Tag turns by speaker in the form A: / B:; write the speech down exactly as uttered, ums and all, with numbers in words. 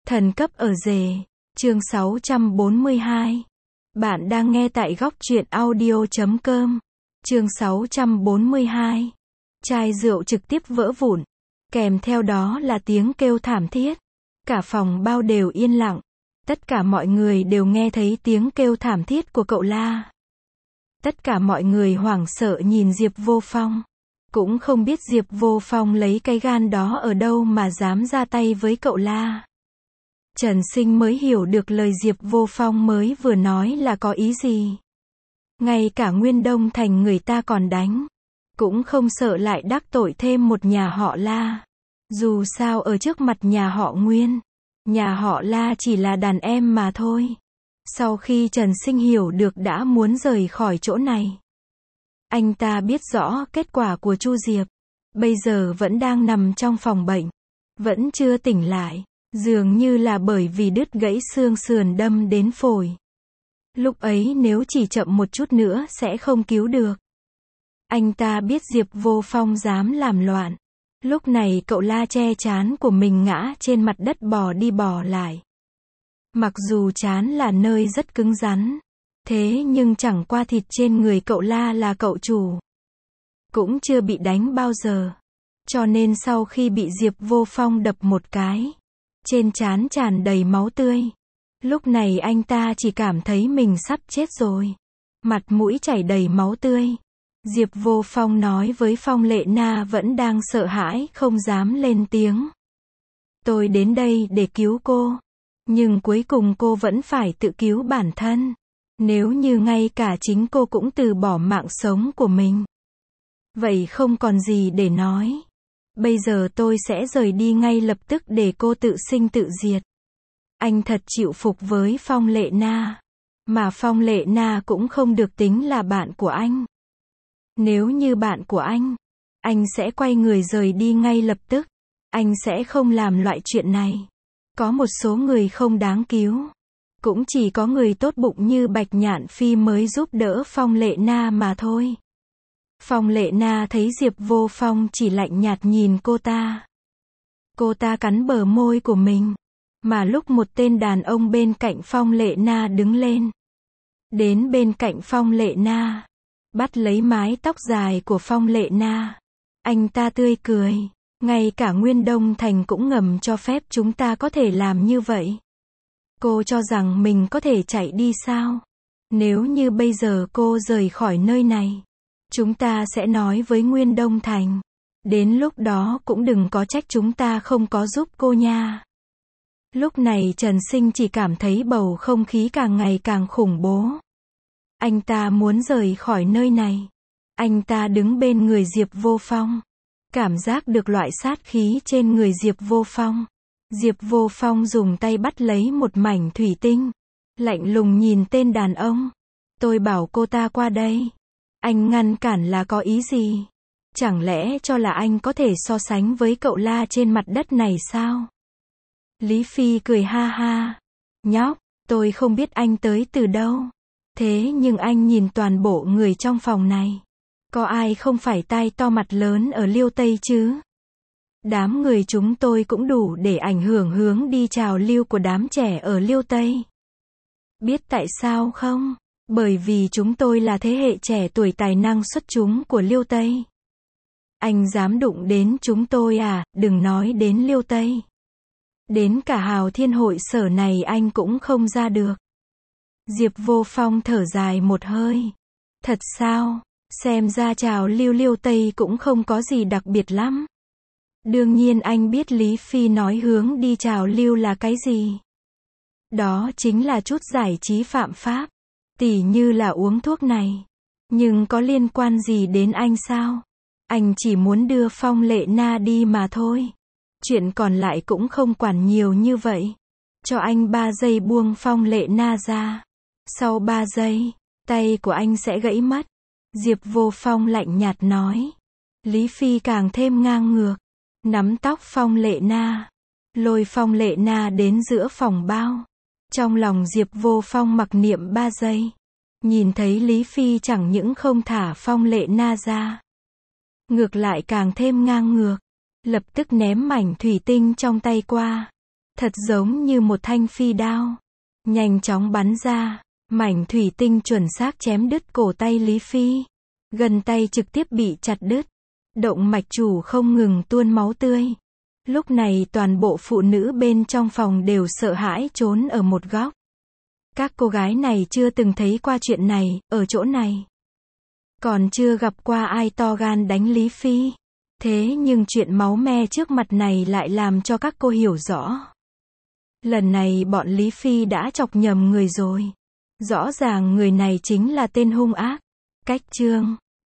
A: Thần cấp ở rể, chương sáu trăm bốn mươi hai. Bạn đang nghe tại góc truyện audio chấm com. Chương sáu trăm bốn mươi hai. Chai rượu trực tiếp vỡ vụn, kèm theo đó là tiếng kêu thảm thiết. Cả phòng bao đều yên lặng. Tất cả mọi người đều nghe thấy tiếng kêu thảm thiết của cậu La. Tất cả mọi người hoảng sợ nhìn Diệp Vô Phong. Cũng không biết Diệp Vô Phong lấy cái gan đó ở đâu mà dám ra tay với cậu La. Trần Sinh mới hiểu được lời Diệp Vô Phong mới vừa nói là có ý gì. Ngay cả Nguyên Đông Thành người ta còn đánh, cũng không sợ lại đắc tội thêm một nhà họ La. Dù sao ở trước mặt nhà họ Nguyên, nhà họ La chỉ là đàn em mà thôi. Sau khi Trần Sinh hiểu được đã muốn rời khỏi chỗ này. Anh ta biết rõ kết quả của Chu Diệp. Bây giờ vẫn đang nằm trong phòng bệnh. Vẫn chưa tỉnh lại. Dường như là bởi vì đứt gãy xương sườn đâm đến phổi. Lúc ấy nếu chỉ chậm một chút nữa sẽ không cứu được. Anh ta biết Diệp Vô Phong dám làm loạn. Lúc này cậu La che trán của mình ngã trên mặt đất bò đi bò lại. Mặc dù trán là nơi rất cứng rắn, thế nhưng chẳng qua thịt trên người cậu La là cậu chủ. Cũng chưa bị đánh bao giờ. Cho nên sau khi bị Diệp Vô Phong đập một cái, trên trán tràn đầy máu tươi. Lúc này anh ta chỉ cảm thấy mình sắp chết rồi. Mặt mũi chảy đầy máu tươi. Diệp Vô Phong nói với Phong Lệ Na vẫn đang sợ hãi không dám lên tiếng. Tôi đến đây để cứu cô. Nhưng cuối cùng cô vẫn phải tự cứu bản thân. Nếu như ngay cả chính cô cũng từ bỏ mạng sống của mình, vậy không còn gì để nói. Bây giờ tôi sẽ rời đi ngay lập tức để cô tự sinh tự diệt. Anh thật chịu phục với Phong Lệ Na. Mà Phong Lệ Na cũng không được tính là bạn của anh. Nếu như bạn của anh, anh sẽ quay người rời đi ngay lập tức. Anh sẽ không làm loại chuyện này. Có một số người không đáng cứu. Cũng chỉ có người tốt bụng như Bạch Nhạn Phi mới giúp đỡ Phong Lệ Na mà thôi. Phong Lệ Na thấy Diệp Vô Phong chỉ lạnh nhạt nhìn cô ta. Cô ta cắn bờ môi của mình. Mà lúc một tên đàn ông bên cạnh Phong Lệ Na đứng lên. Đến bên cạnh Phong Lệ Na. Bắt lấy mái tóc dài của Phong Lệ Na. Anh ta tươi cười. Ngay cả Nguyên Đông Thành cũng ngầm cho phép chúng ta có thể làm như vậy. Cô cho rằng mình có thể chạy đi sao? Nếu như bây giờ cô rời khỏi nơi này, chúng ta sẽ nói với Nguyên Đông Thành. Đến lúc đó cũng đừng có trách chúng ta không có giúp cô nha. Lúc này Trần Sinh chỉ cảm thấy bầu không khí càng ngày càng khủng bố. Anh ta muốn rời khỏi nơi này. Anh ta đứng bên người Diệp Vô Phong. Cảm giác được loại sát khí trên người Diệp Vô Phong. Diệp Vô Phong dùng tay bắt lấy một mảnh thủy tinh. Lạnh lùng nhìn tên đàn ông. Tôi bảo cô ta qua đây. Anh ngăn cản là có ý gì? Chẳng lẽ cho là anh có thể so sánh với cậu La trên mặt đất này sao? Lý Phi cười ha ha. Nhóc, tôi không biết anh tới từ đâu. Thế nhưng anh nhìn toàn bộ người trong phòng này. Có ai không phải tai to mặt lớn ở Liêu Tây chứ? Đám người chúng tôi cũng đủ để ảnh hưởng hướng đi trào lưu của đám trẻ ở Liêu Tây. Biết tại sao không? Bởi vì chúng tôi là thế hệ trẻ tuổi tài năng xuất chúng của Liêu Tây. Anh dám đụng đến chúng tôi à, đừng nói đến Liêu Tây. Đến cả Hào Thiên hội sở này anh cũng không ra được. Diệp Vô Phong thở dài một hơi. Thật sao? Xem ra trào lưu Liêu Tây cũng không có gì đặc biệt lắm. Đương nhiên anh biết Lý Phi nói hướng đi trào lưu là cái gì. Đó chính là chút giải trí phạm pháp. Tỉ như là uống thuốc này. Nhưng có liên quan gì đến anh sao? Anh chỉ muốn đưa Phong Lệ Na đi mà thôi. Chuyện còn lại cũng không quản nhiều như vậy. Cho anh ba giây buông Phong Lệ Na ra. Sau ba giây, tay của anh sẽ gãy mất. Diệp Vô Phong lạnh nhạt nói. Lý Phi càng thêm ngang ngược. Nắm tóc Phong Lệ Na. Lôi Phong Lệ Na đến giữa phòng bao. Trong lòng Diệp Vô Phong mặc niệm ba giây. Nhìn thấy Lý Phi chẳng những không thả Phong Lệ Na ra. Ngược lại càng thêm ngang ngược. Lập tức ném mảnh thủy tinh trong tay qua. thật giống như một thanh phi đao, nhanh chóng bắn ra, mảnh thủy tinh chuẩn xác chém đứt cổ tay Lý Phi. Gân tay trực tiếp bị chặt đứt, động mạch chủ không ngừng tuôn máu tươi. Lúc này toàn bộ phụ nữ bên trong phòng đều sợ hãi trốn ở một góc. Các cô gái này chưa từng thấy qua chuyện này, ở chỗ này. Còn chưa gặp qua ai to gan đánh Lý Phi. Thế nhưng chuyện máu me trước mặt này lại làm cho các cô hiểu rõ. Lần này bọn Lý Phi đã chọc nhầm người rồi. Rõ ràng người này chính là tên hung ác. Cách chương